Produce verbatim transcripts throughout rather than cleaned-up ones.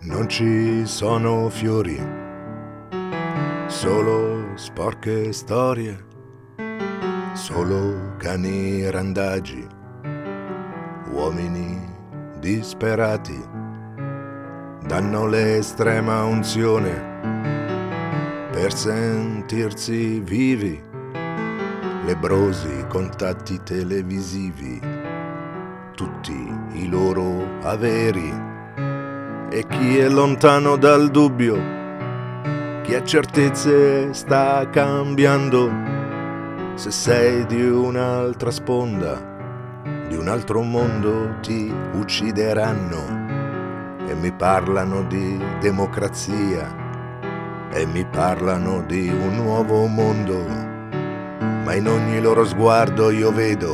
Non ci sono fiori, solo sporche storie, solo cani randagi, uomini disperati, danno l'estrema unzione per sentirsi vivi, lebrosi contatti televisivi, tutti i loro averi. E chi è lontano dal dubbio, chi ha certezze sta cambiando. Se sei di un'altra sponda, di un altro mondo, ti uccideranno. E mi parlano di democrazia, e mi parlano di un nuovo mondo. Ma in ogni loro sguardo io vedo,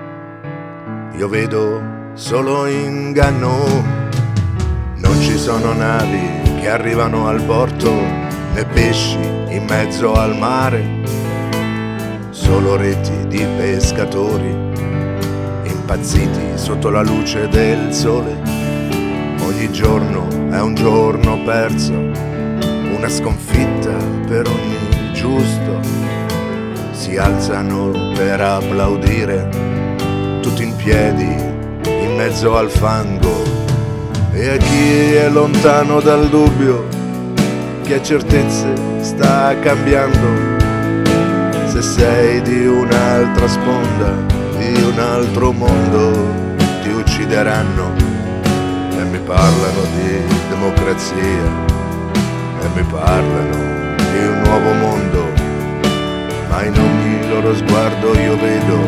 io vedo solo inganno. Non ci sono navi che arrivano al porto, né pesci in mezzo al mare, solo reti di pescatori impazziti sotto la luce del sole. Ogni giorno è un giorno perso, una sconfitta per ogni giusto. Si alzano per applaudire, tutti in piedi in mezzo al fango. E a chi è lontano dal dubbio, chi ha certezze sta cambiando. Se sei di un'altra sponda, di un altro mondo, ti uccideranno. E mi parlano di democrazia, e mi parlano di un nuovo mondo. Ma in ogni loro sguardo io vedo,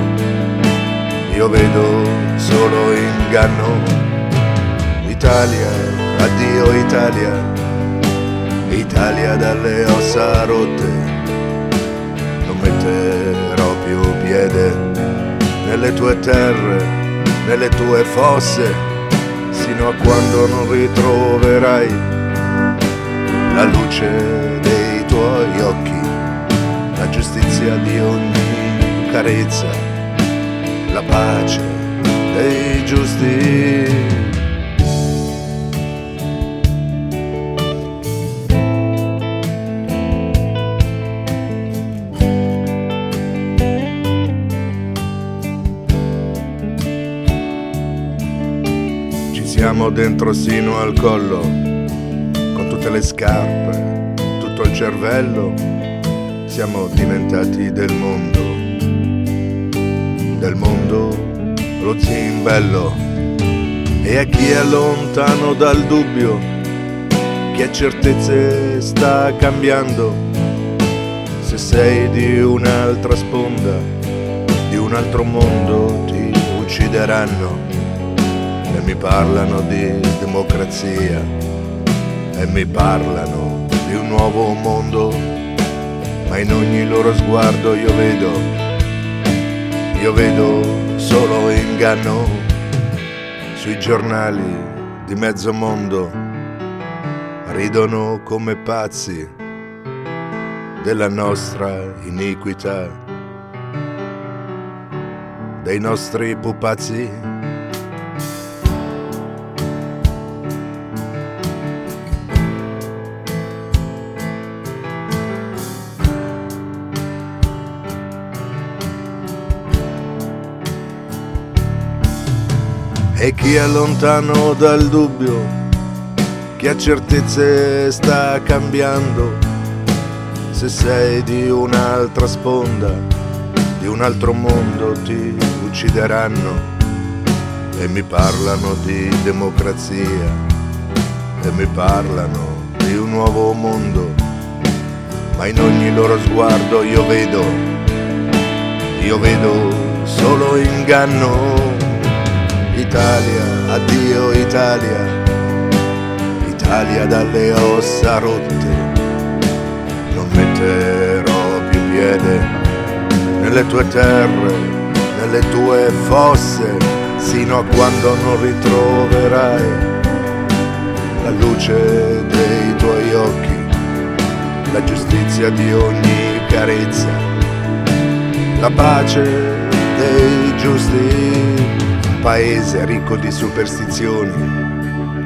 io vedo solo inganno. Italia, addio Italia, Italia dalle ossa rotte. Non metterò più piede nelle tue terre, nelle tue fosse, sino a quando non ritroverai la luce dei tuoi occhi, la giustizia di ogni carezza, la pace dei giusti. Siamo dentro sino al collo, con tutte le scarpe, tutto il cervello. Siamo diventati del mondo, del mondo lo zimbello. E a chi è lontano dal dubbio, chi ha certezze sta cambiando. Se sei di un'altra sponda, di un altro mondo, ti uccideranno. E mi parlano di democrazia, e mi parlano di un nuovo mondo. Ma in ogni loro sguardo io vedo, io vedo solo inganno. Sui giornali di mezzo mondo ridono come pazzi della nostra iniquità, dei nostri pupazzi. E chi è lontano dal dubbio, chi ha certezze sta cambiando. Se sei di un'altra sponda, di un altro mondo, ti uccideranno. E mi parlano di democrazia, e mi parlano di un nuovo mondo. Ma in ogni loro sguardo io vedo, io vedo solo inganno. Italia, addio Italia, Italia dalle ossa rotte. Non metterò più piede nelle tue terre, nelle tue fosse, sino a quando non ritroverai la luce dei tuoi occhi, la giustizia di ogni carezza, la pace dei giusti. Un paese ricco di superstizioni,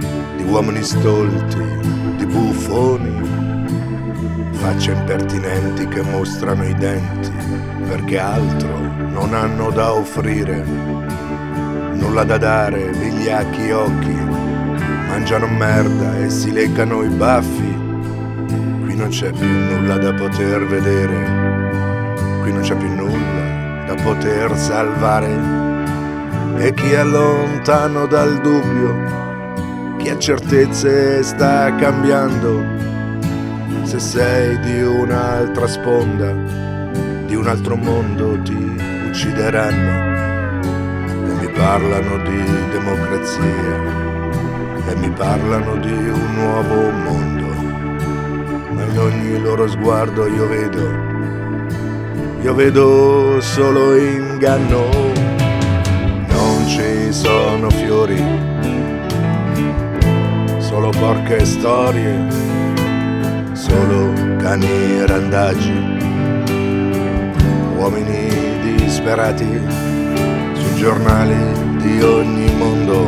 di uomini stolti, di buffoni, facce impertinenti che mostrano i denti, perché altro non hanno da offrire, nulla da dare, vigliacchi occhi, mangiano merda e si leccano i baffi. Qui non c'è più nulla da poter vedere, qui non c'è più nulla da poter salvare. E chi è lontano dal dubbio, chi ha certezze sta cambiando. Se sei di un'altra sponda, di un altro mondo ti uccideranno. E mi parlano di democrazia, e mi parlano di un nuovo mondo, ma in ogni loro sguardo io vedo, io vedo solo inganno. Non ci sono fiori, solo porche storie, solo cani randaggi, uomini disperati sui giornali di ogni mondo.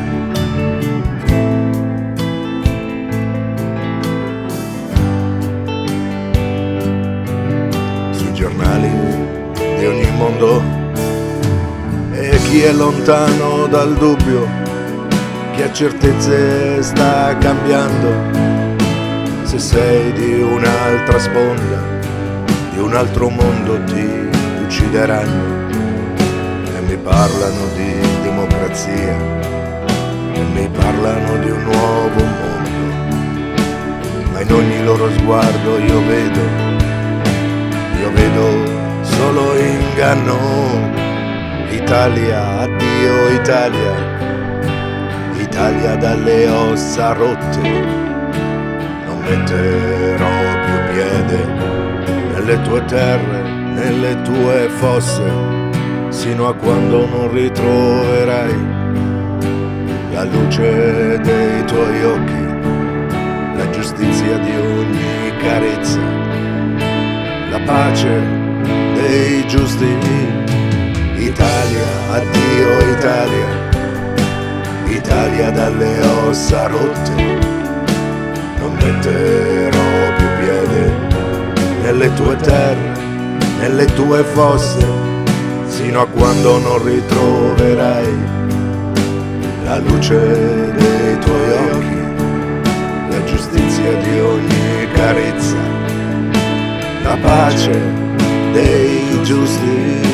Sui giornali di ogni mondo. E chi è lontano dal dubbio, chi ha certezze sta cambiando. Se sei di un'altra sponda, di un altro mondo ti uccideranno. E mi parlano di democrazia, e mi parlano di un nuovo mondo, ma in ogni loro sguardo io vedo, io vedo solo inganno. Italia, addio Italia, Italia dalle ossa rotte, non metterò più piede nelle tue terre, nelle tue fosse, sino a quando non ritroverai la luce dei tuoi occhi, la giustizia di ogni carezza, la pace dei giusti. Italia, addio Italia, Italia dalle ossa rotte, non metterò più piede nelle tue terre, nelle tue fosse, sino a quando non ritroverai la luce dei tuoi occhi, la giustizia di ogni carezza, la pace dei giusti.